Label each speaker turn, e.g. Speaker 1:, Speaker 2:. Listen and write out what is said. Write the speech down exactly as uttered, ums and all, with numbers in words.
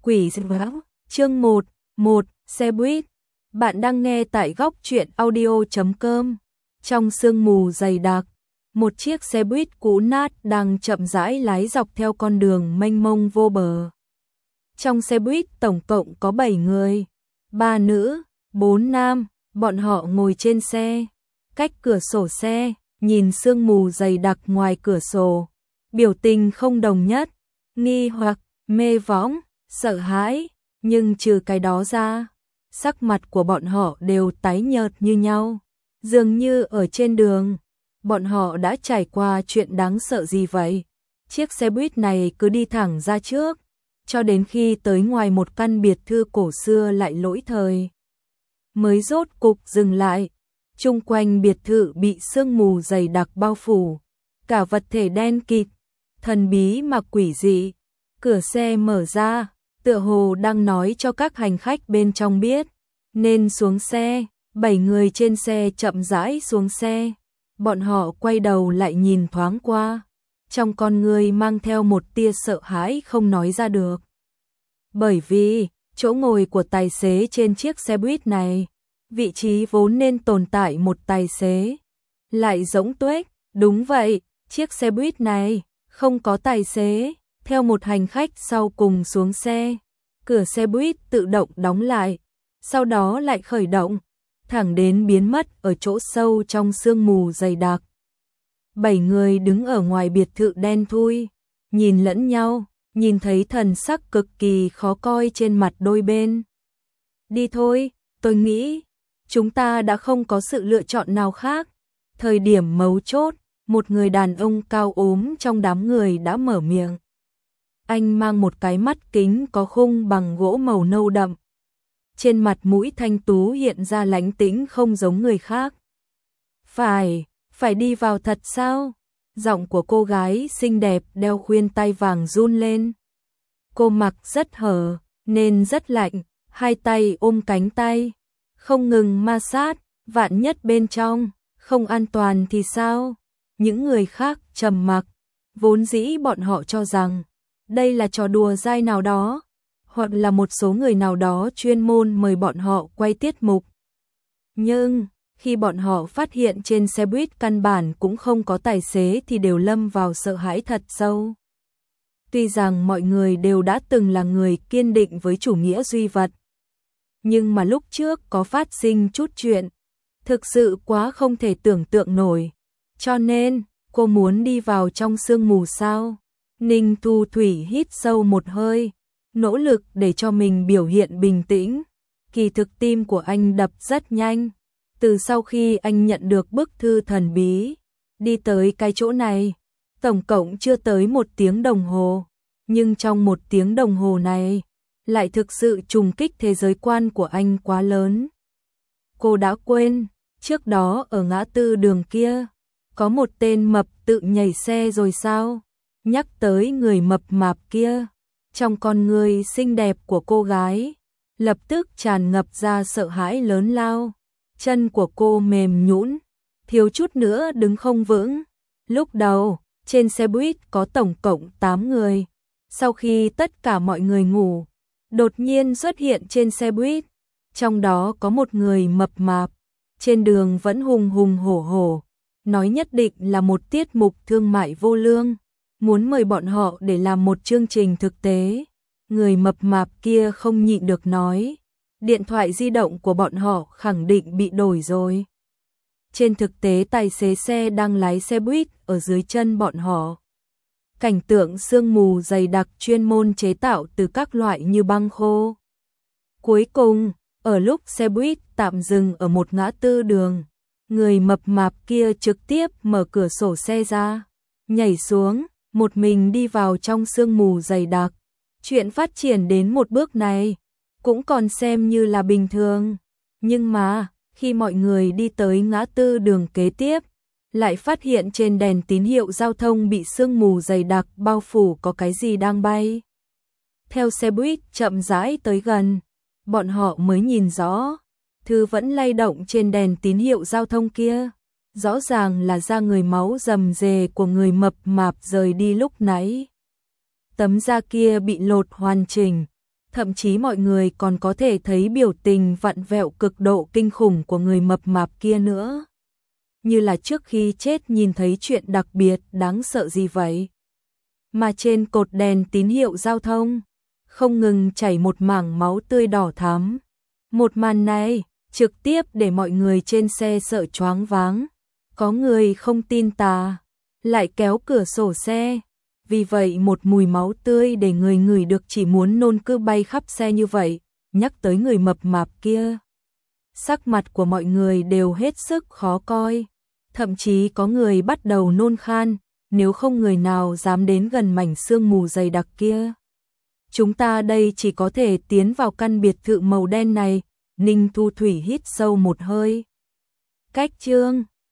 Speaker 1: Quỷ dị báo, chương một, một, xe buýt. Bạn đang nghe tại góc truyện audio chấm com. Trong sương mù dày đặc, một chiếc xe buýt cũ nát đang chậm rãi lái dọc theo con đường mênh mông vô bờ. Trong xe buýt tổng cộng có bảy người, ba nữ, bốn nam, bọn họ ngồi trên xe, cách cửa sổ xe, nhìn sương mù dày đặc ngoài cửa sổ, biểu tình không đồng nhất, nghi hoặc, mê võng, sợ hãi, nhưng trừ cái đó ra, sắc mặt của bọn họ đều tái nhợt như nhau, dường như ở trên đường, bọn họ đã trải qua chuyện đáng sợ gì vậy. Chiếc xe buýt này cứ đi thẳng ra trước, cho đến khi tới ngoài một căn biệt thự cổ xưa lại lỗi thời, mới rốt cục dừng lại. Chung quanh biệt thự bị sương mù dày đặc bao phủ, cả vật thể đen kịt, thần bí mà quỷ dị. Cửa xe mở ra, tựa hồ đang nói cho các hành khách bên trong biết nên xuống xe. Bảy người trên xe chậm rãi xuống xe, bọn họ quay đầu lại nhìn thoáng qua, trong con người mang theo một tia sợ hãi không nói ra được. Bởi vì chỗ ngồi của tài xế trên chiếc xe buýt này, vị trí vốn nên tồn tại một tài xế, lại rỗng tuếch. Đúng vậy, chiếc xe buýt này không có tài xế. Theo một hành khách sau cùng xuống xe, cửa xe buýt tự động đóng lại, sau đó lại khởi động, thẳng đến biến mất ở chỗ sâu trong sương mù dày đặc. Bảy người đứng ở ngoài biệt thự đen thui, nhìn lẫn nhau, nhìn thấy thần sắc cực kỳ khó coi trên mặt đôi bên. Đi thôi, tôi nghĩ, chúng ta đã không có sự lựa chọn nào khác. Thời điểm mấu chốt, một người đàn ông cao ốm trong đám người đã mở miệng. Anh mang một cái mắt kính có khung bằng gỗ màu nâu đậm. Trên mặt mũi thanh tú hiện ra lánh tĩnh không giống người khác. Phải, phải đi vào thật sao? Giọng của cô gái xinh đẹp đeo khuyên tai vàng run lên. Cô mặc rất hở, nên rất lạnh, hai tay ôm cánh tay, không ngừng ma sát, vạn nhất bên trong, không an toàn thì sao? Những người khác trầm mặc, vốn dĩ bọn họ cho rằng đây là trò đùa dai nào đó, hoặc là một số người nào đó chuyên môn mời bọn họ quay tiết mục. Nhưng, khi bọn họ phát hiện trên xe buýt căn bản cũng không có tài xế thì đều lâm vào sợ hãi thật sâu. Tuy rằng mọi người đều đã từng là người kiên định với chủ nghĩa duy vật, nhưng mà lúc trước có phát sinh chút chuyện, thực sự quá không thể tưởng tượng nổi. Cho nên, cô muốn đi vào trong sương mù sao? Ninh Thu Thủy hít sâu một hơi, nỗ lực để cho mình biểu hiện bình tĩnh. Kỳ thực tim của anh đập rất nhanh. Từ sau khi anh nhận được bức thư thần bí, đi tới cái chỗ này, tổng cộng chưa tới một tiếng đồng hồ. Nhưng trong một tiếng đồng hồ này, lại thực sự trùng kích thế giới quan của anh quá lớn. Cô đã quên, trước đó ở ngã tư đường kia, có một tên mập tự nhảy xe rồi sao? Nhắc tới người mập mạp kia, trong con người xinh đẹp của cô gái, lập tức tràn ngập ra sợ hãi lớn lao. Chân của cô mềm nhũn, thiếu chút nữa đứng không vững. Lúc đầu, trên xe buýt có tổng cộng tám người. Sau khi tất cả mọi người ngủ, đột nhiên xuất hiện trên xe buýt. Trong đó có một người mập mạp, trên đường vẫn hùng hùng hổ hổ, nói nhất định là một tiết mục thương mại vô lương, muốn mời bọn họ để làm một chương trình thực tế. Người mập mạp kia không nhịn được nói, điện thoại di động của bọn họ khẳng định bị đổi rồi. Trên thực tế tài xế xe đang lái xe buýt ở dưới chân bọn họ. Cảnh tượng sương mù dày đặc chuyên môn chế tạo từ các loại như băng khô. Cuối cùng, ở lúc xe buýt tạm dừng ở một ngã tư đường, người mập mạp kia trực tiếp mở cửa sổ xe ra, nhảy xuống, một mình đi vào trong sương mù dày đặc. Chuyện phát triển đến một bước này cũng còn xem như là bình thường, nhưng mà khi mọi người đi tới ngã tư đường kế tiếp, lại phát hiện trên đèn tín hiệu giao thông bị sương mù dày đặc bao phủ có cái gì đang bay. Theo xe buýt chậm rãi tới gần, bọn họ mới nhìn rõ, thứ vẫn lay động trên đèn tín hiệu giao thông kia, rõ ràng là da người máu rầm rề của người mập mạp rời đi lúc nãy. Tấm da kia bị lột hoàn chỉnh, Thậm chí mọi người còn có thể thấy biểu tình vặn vẹo cực độ kinh khủng của người mập mạp kia nữa. Như là trước khi chết nhìn thấy chuyện đặc biệt đáng sợ gì vậy. Mà trên cột đèn tín hiệu giao thông, không ngừng chảy một mảng máu tươi đỏ thắm. Một màn này trực tiếp để mọi người trên xe sợ choáng váng. Có người không tin tà, lại kéo cửa sổ xe. Vì vậy một mùi máu tươi để người ngửi được chỉ muốn nôn cứ bay khắp xe như vậy. Nhắc tới người mập mạp kia, sắc mặt của mọi người đều hết sức khó coi. Thậm chí có người bắt đầu nôn khan, nếu không người nào dám đến gần mảnh sương mù dày đặc kia. Chúng ta đây chỉ có thể tiến vào căn biệt thự màu đen này. Ninh Thu Thủy hít sâu một hơi. Cách chương